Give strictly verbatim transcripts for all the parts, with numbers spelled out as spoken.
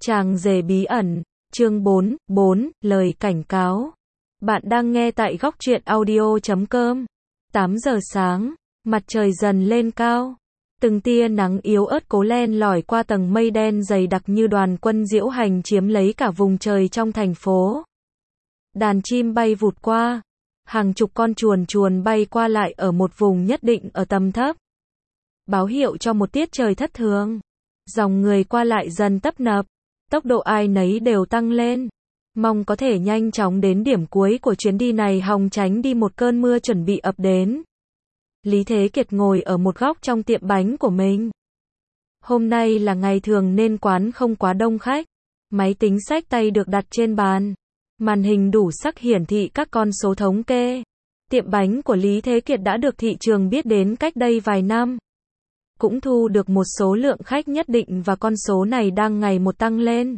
Chàng rể bí ẩn, chương bốn, bốn, lời cảnh cáo. Bạn đang nghe tại góc truyện audio chấm com. tám giờ sáng, mặt trời dần lên cao. Từng tia nắng yếu ớt cố len lỏi qua tầng mây đen dày đặc như đoàn quân diễu hành chiếm lấy cả vùng trời trong thành phố. Đàn chim bay vụt qua. Hàng chục con chuồn chuồn bay qua lại ở một vùng nhất định ở tầm thấp. Báo hiệu cho một tiết trời thất thường. Dòng người qua lại dần tấp nập. Tốc độ ai nấy đều tăng lên. Mong có thể nhanh chóng đến điểm cuối của chuyến đi này hòng tránh đi một cơn mưa chuẩn bị ập đến. Lý Thế Kiệt ngồi ở một góc trong tiệm bánh của mình. Hôm nay là ngày thường nên quán không quá đông khách. Máy tính xách tay được đặt trên bàn. Màn hình đủ sắc hiển thị các con số thống kê. Tiệm bánh của Lý Thế Kiệt đã được thị trường biết đến cách đây vài năm. Cũng thu được một số lượng khách nhất định và con số này đang ngày một tăng lên.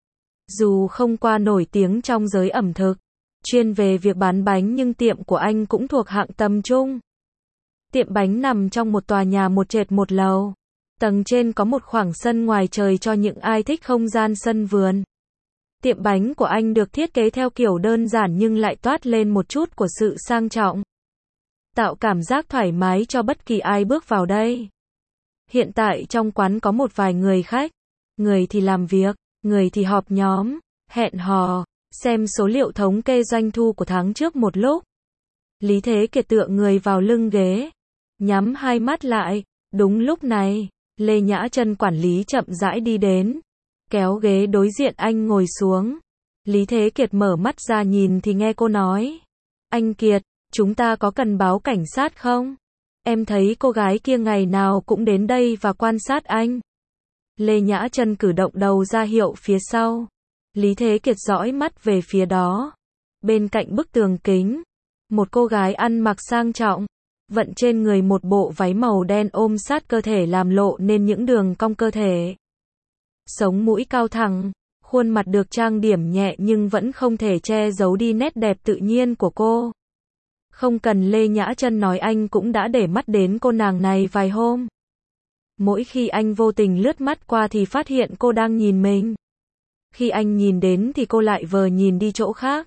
Dù không qua nổi tiếng trong giới ẩm thực, chuyên về việc bán bánh nhưng tiệm của anh cũng thuộc hạng tầm trung. Tiệm bánh nằm trong một tòa nhà một trệt một lầu. Tầng trên có một khoảng sân ngoài trời cho những ai thích không gian sân vườn. Tiệm bánh của anh được thiết kế theo kiểu đơn giản nhưng lại toát lên một chút của sự sang trọng. Tạo cảm giác thoải mái cho bất kỳ ai bước vào đây. Hiện tại trong quán có một vài người khách. Người thì làm việc, người thì họp nhóm, hẹn hò, xem số liệu thống kê doanh thu của tháng trước một lúc. Lý Thế Kiệt tựa người vào lưng ghế, nhắm hai mắt lại. Đúng lúc này, Lê Nhã Trân quản lý chậm rãi đi đến, kéo ghế đối diện anh ngồi xuống. Lý Thế Kiệt mở mắt ra nhìn thì nghe cô nói: "Anh Kiệt, chúng ta có cần báo cảnh sát không? Em thấy cô gái kia ngày nào cũng đến đây và quan sát anh." Lê Nhã Trân cử động đầu ra hiệu phía sau. Lý Thế Kiệt dõi mắt về phía đó. Bên cạnh bức tường kính, một cô gái ăn mặc sang trọng, vận trên người một bộ váy màu đen ôm sát cơ thể làm lộ nên những đường cong cơ thể. Sống mũi cao thẳng, khuôn mặt được trang điểm nhẹ nhưng vẫn không thể che giấu đi nét đẹp tự nhiên của cô. Không cần Lê Nhã Trân nói anh cũng đã để mắt đến cô nàng này vài hôm. Mỗi khi anh vô tình lướt mắt qua thì phát hiện cô đang nhìn mình. Khi anh nhìn đến thì cô lại vờ nhìn đi chỗ khác.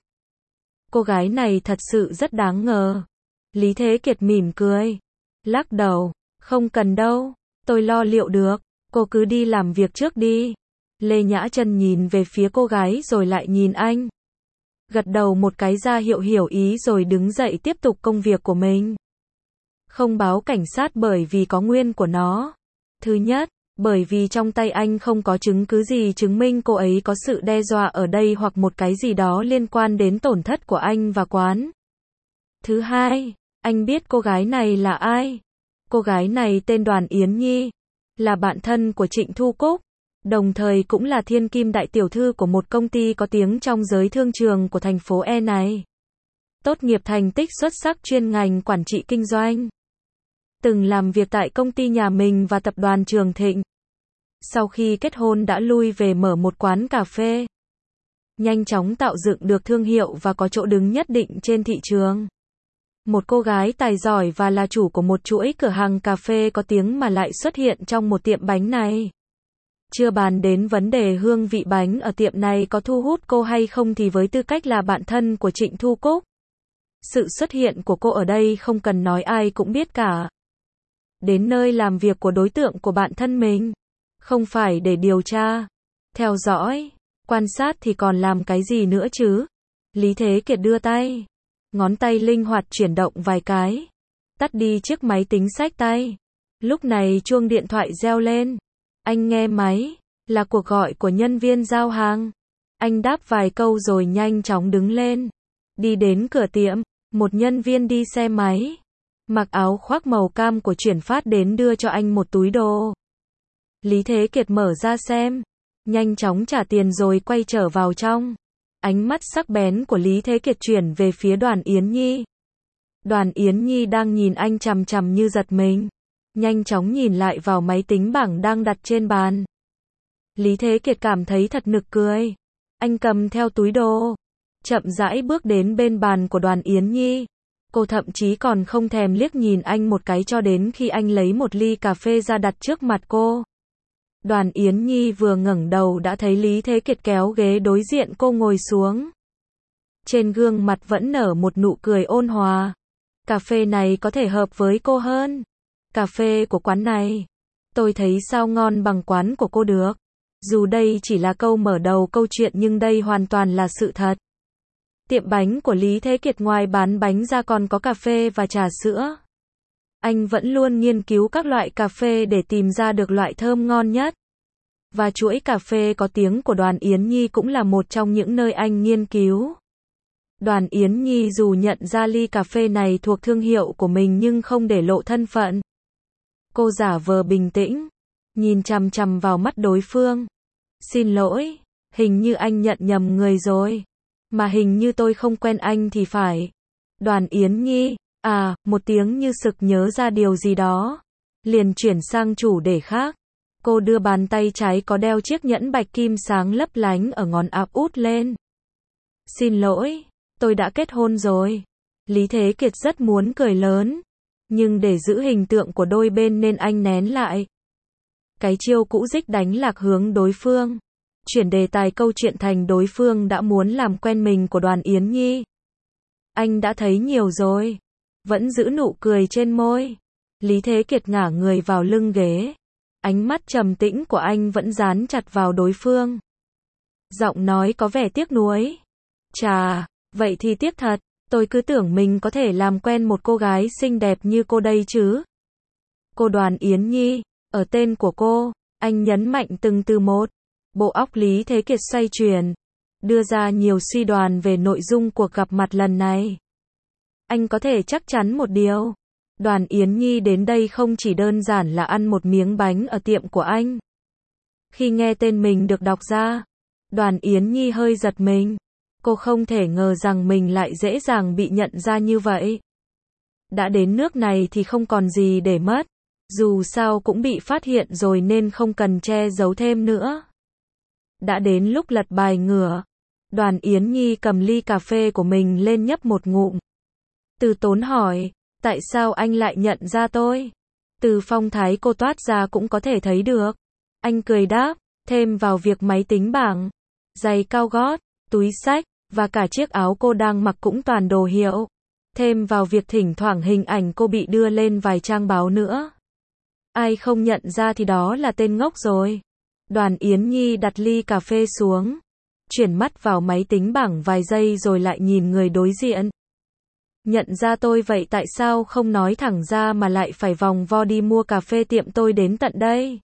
Cô gái này thật sự rất đáng ngờ. Lý Thế Kiệt mỉm cười, lắc đầu, "Không cần đâu, tôi lo liệu được, cô cứ đi làm việc trước đi." Lê Nhã Trân nhìn về phía cô gái rồi lại nhìn anh. Gật đầu một cái ra hiệu hiểu ý rồi đứng dậy tiếp tục công việc của mình. Không báo cảnh sát bởi vì có nguyên của nó. Thứ nhất, bởi vì trong tay anh không có chứng cứ gì chứng minh cô ấy có sự đe dọa ở đây hoặc một cái gì đó liên quan đến tổn thất của anh và quán. Thứ hai, anh biết cô gái này là ai. Cô gái này tên Đoàn Yến Nhi, là bạn thân của Trịnh Thu Cúc, đồng thời cũng là thiên kim đại tiểu thư của một công ty có tiếng trong giới thương trường của thành phố E này. Tốt nghiệp thành tích xuất sắc chuyên ngành quản trị kinh doanh. Từng làm việc tại công ty nhà mình và tập đoàn Trường Thịnh. Sau khi kết hôn đã lui về mở một quán cà phê. Nhanh chóng tạo dựng được thương hiệu và có chỗ đứng nhất định trên thị trường. Một cô gái tài giỏi và là chủ của một chuỗi cửa hàng cà phê có tiếng mà lại xuất hiện trong một tiệm bánh này. Chưa bàn đến vấn đề hương vị bánh ở tiệm này có thu hút cô hay không thì với tư cách là bạn thân của Trịnh Thu Cúc, sự xuất hiện của cô ở đây không cần nói ai cũng biết cả. Đến nơi làm việc của đối tượng của bạn thân mình, không phải để điều tra, theo dõi, quan sát thì còn làm cái gì nữa chứ? Lý Thế Kiệt đưa tay, ngón tay linh hoạt chuyển động vài cái, tắt đi chiếc máy tính xách tay. Lúc này chuông điện thoại reo lên. Anh nghe máy, là cuộc gọi của nhân viên giao hàng. Anh đáp vài câu rồi nhanh chóng đứng lên, đi đến cửa tiệm. Một nhân viên đi xe máy, mặc áo khoác màu cam của chuyển phát đến đưa cho anh một túi đồ. Lý Thế Kiệt mở ra xem, nhanh chóng trả tiền rồi quay trở vào trong. Ánh mắt sắc bén của Lý Thế Kiệt chuyển về phía Đoàn Yến Nhi. Đoàn Yến Nhi đang nhìn anh chằm chằm như giật mình. Nhanh chóng nhìn lại vào máy tính bảng đang đặt trên bàn. Lý Thế Kiệt cảm thấy thật nực cười. Anh cầm theo túi đồ, chậm rãi bước đến bên bàn của Đoàn Yến Nhi. Cô thậm chí còn không thèm liếc nhìn anh một cái cho đến khi anh lấy một ly cà phê ra đặt trước mặt cô. Đoàn Yến Nhi vừa ngẩng đầu đã thấy Lý Thế Kiệt kéo ghế đối diện cô ngồi xuống. Trên gương mặt vẫn nở một nụ cười ôn hòa. Cà phê này có thể hợp với cô hơn. Cà phê của quán này, tôi thấy sao ngon bằng quán của cô được. Dù đây chỉ là câu mở đầu câu chuyện nhưng đây hoàn toàn là sự thật. Tiệm bánh của Lý Thế Kiệt ngoài bán bánh ra còn có cà phê và trà sữa. Anh vẫn luôn nghiên cứu các loại cà phê để tìm ra được loại thơm ngon nhất. Và chuỗi cà phê có tiếng của Đoàn Yến Nhi cũng là một trong những nơi anh nghiên cứu. Đoàn Yến Nhi dù nhận ra ly cà phê này thuộc thương hiệu của mình nhưng không để lộ thân phận. Cô giả vờ bình tĩnh, nhìn chằm chằm vào mắt đối phương. Xin lỗi, hình như anh nhận nhầm người rồi. Mà hình như tôi không quen anh thì phải. Đoàn Yến Nhi, à, một tiếng như sực nhớ ra điều gì đó. Liền chuyển sang chủ đề khác. Cô đưa bàn tay trái có đeo chiếc nhẫn bạch kim sáng lấp lánh ở ngón áp út lên. Xin lỗi, tôi đã kết hôn rồi. Lý Thế Kiệt rất muốn cười lớn. Nhưng để giữ hình tượng của đôi bên nên anh nén lại. Cái chiêu cũ dích đánh lạc hướng đối phương. Chuyển đề tài câu chuyện thành đối phương đã muốn làm quen mình của Đoàn Yến Nhi. Anh đã thấy nhiều rồi. Vẫn giữ nụ cười trên môi. Lý Thế Kiệt ngả người vào lưng ghế. Ánh mắt trầm tĩnh của anh vẫn dán chặt vào đối phương. Giọng nói có vẻ tiếc nuối. Chà, vậy thì tiếc thật. Tôi cứ tưởng mình có thể làm quen một cô gái xinh đẹp như cô đây chứ. Cô Đoàn Yến Nhi, ở tên của cô, anh nhấn mạnh từng từ một. Bộ óc Lý Thế Kiệt xoay chuyển, đưa ra nhiều suy đoán về nội dung cuộc gặp mặt lần này. Anh có thể chắc chắn một điều. Đoàn Yến Nhi đến đây không chỉ đơn giản là ăn một miếng bánh ở tiệm của anh. Khi nghe tên mình được đọc ra, Đoàn Yến Nhi hơi giật mình. Cô không thể ngờ rằng mình lại dễ dàng bị nhận ra như vậy. Đã đến nước này thì không còn gì để mất. Dù sao cũng bị phát hiện rồi nên không cần che giấu thêm nữa. Đã đến lúc lật bài ngửa. Đoàn Yến Nhi cầm ly cà phê của mình lên nhấp một ngụm. Từ Tốn hỏi, tại sao anh lại nhận ra tôi? Từ phong thái cô toát ra cũng có thể thấy được. Anh cười đáp, thêm vào việc máy tính bảng, giày cao gót, túi xách, và cả chiếc áo cô đang mặc cũng toàn đồ hiệu. Thêm vào việc thỉnh thoảng hình ảnh cô bị đưa lên vài trang báo nữa. Ai không nhận ra thì đó là tên ngốc rồi. Đoàn Yến Nhi đặt ly cà phê xuống. Chuyển mắt vào máy tính bảng vài giây rồi lại nhìn người đối diện. Nhận ra tôi vậy tại sao không nói thẳng ra mà lại phải vòng vo đi mua cà phê tiệm tôi đến tận đây?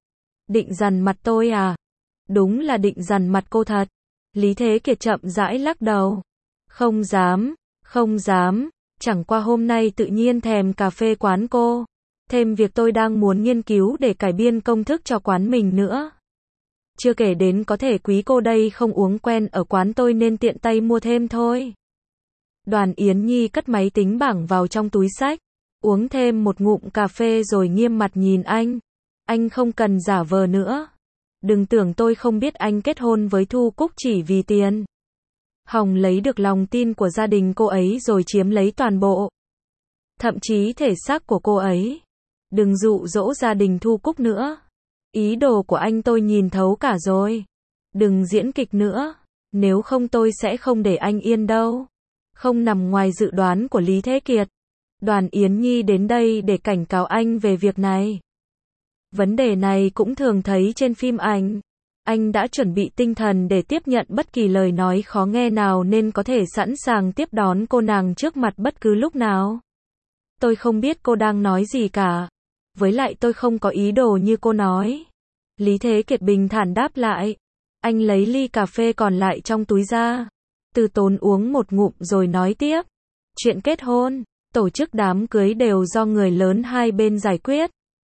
Định dằn mặt tôi à? Đúng là định dằn mặt cô thật. Lý Thế Kiệt chậm rãi lắc đầu. Không dám, không dám, chẳng qua hôm nay tự nhiên thèm cà phê quán cô. Thêm việc tôi đang muốn nghiên cứu để cải biên công thức cho quán mình nữa. Chưa kể đến có thể quý cô đây không uống quen ở quán tôi nên tiện tay mua thêm thôi. Đoàn Yến Nhi cất máy tính bảng vào trong túi xách, uống thêm một ngụm cà phê rồi nghiêm mặt nhìn anh. Anh không cần giả vờ nữa. Đừng tưởng tôi không biết anh kết hôn với Thu Cúc chỉ vì tiền. Hòng lấy được lòng tin của gia đình cô ấy rồi chiếm lấy toàn bộ. Thậm chí thể xác của cô ấy. Đừng dụ dỗ gia đình Thu Cúc nữa. Ý đồ của anh tôi nhìn thấu cả rồi. Đừng diễn kịch nữa. Nếu không tôi sẽ không để anh yên đâu. Không nằm ngoài dự đoán của Lý Thế Kiệt. Đoàn Yến Nhi đến đây để cảnh cáo anh về việc này. Vấn đề này cũng thường thấy trên phim ảnh. Anh đã chuẩn bị tinh thần để tiếp nhận bất kỳ lời nói khó nghe nào nên có thể sẵn sàng tiếp đón cô nàng trước mặt bất cứ lúc nào. Tôi không biết cô đang nói gì cả. Với lại tôi không có ý đồ như cô nói. Lý Thế Kiệt bình thản đáp lại. Anh lấy ly cà phê còn lại trong túi ra. Từ Tốn uống một ngụm rồi nói tiếp. Chuyện kết hôn, tổ chức đám cưới đều do người lớn hai bên giải quyết.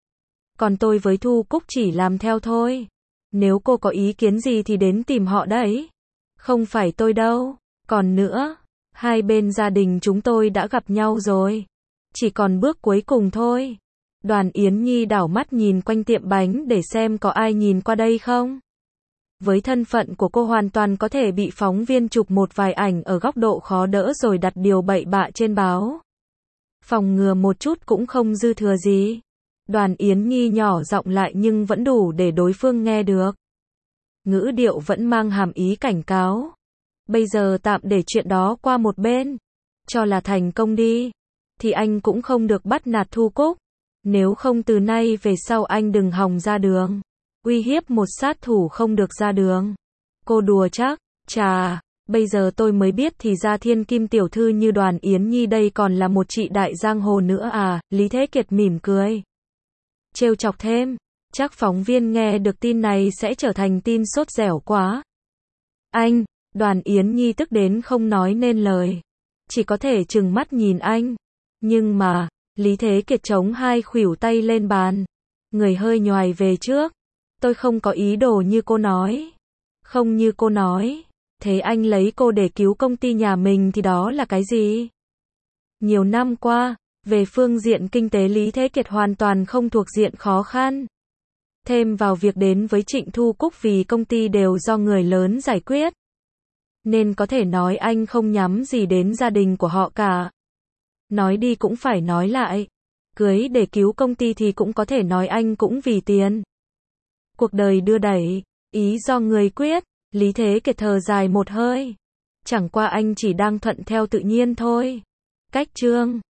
Còn tôi với Thu Cúc chỉ làm theo thôi. Nếu cô có ý kiến gì thì đến tìm họ đấy. Không phải tôi đâu. Còn nữa, hai bên gia đình chúng tôi đã gặp nhau rồi. Chỉ còn bước cuối cùng thôi. Đoàn Yến Nhi đảo mắt nhìn quanh tiệm bánh để xem có ai nhìn qua đây không. Với thân phận của cô hoàn toàn có thể bị phóng viên chụp một vài ảnh ở góc độ khó đỡ rồi đặt điều bậy bạ trên báo. Phòng ngừa một chút cũng không dư thừa gì. Đoàn Yến Nhi nhỏ giọng lại nhưng vẫn đủ để đối phương nghe được. Ngữ điệu vẫn mang hàm ý cảnh cáo. Bây giờ tạm để chuyện đó qua một bên. Cho là thành công đi. Thì anh cũng không được bắt nạt Thu Cúc. Nếu không từ nay về sau anh đừng hòng ra đường. Uy hiếp một sát thủ không được ra đường. Cô đùa chắc. Chà, bây giờ tôi mới biết thì ra thiên kim tiểu thư như Đoàn Yến Nhi đây còn là một chị đại giang hồ nữa à. Lý Thế Kiệt mỉm cười. Trêu chọc thêm. Chắc phóng viên nghe được tin này sẽ trở thành tin sốt dẻo quá. Anh, Đoàn Yến Nhi tức đến không nói nên lời. Chỉ có thể trừng mắt nhìn anh. Nhưng mà, Lý Thế Kiệt chống hai khuỷu tay lên bàn. Người hơi nhoài về trước. Tôi không có ý đồ như cô nói. Không như cô nói. Thế anh lấy cô để cứu công ty nhà mình thì đó là cái gì? Nhiều năm qua, về phương diện kinh tế Lý Thế Kiệt hoàn toàn không thuộc diện khó khăn. Thêm vào việc đến với Trịnh Thu Cúc vì công ty đều do người lớn giải quyết. Nên có thể nói anh không nhắm gì đến gia đình của họ cả. Nói đi cũng phải nói lại. Cưới để cứu công ty thì cũng có thể nói anh cũng vì tiền. Cuộc đời đưa đẩy, ý do người quyết. Lý Thế Kiệt thở dài một hơi. Chẳng qua anh chỉ đang thuận theo tự nhiên thôi. Cách chương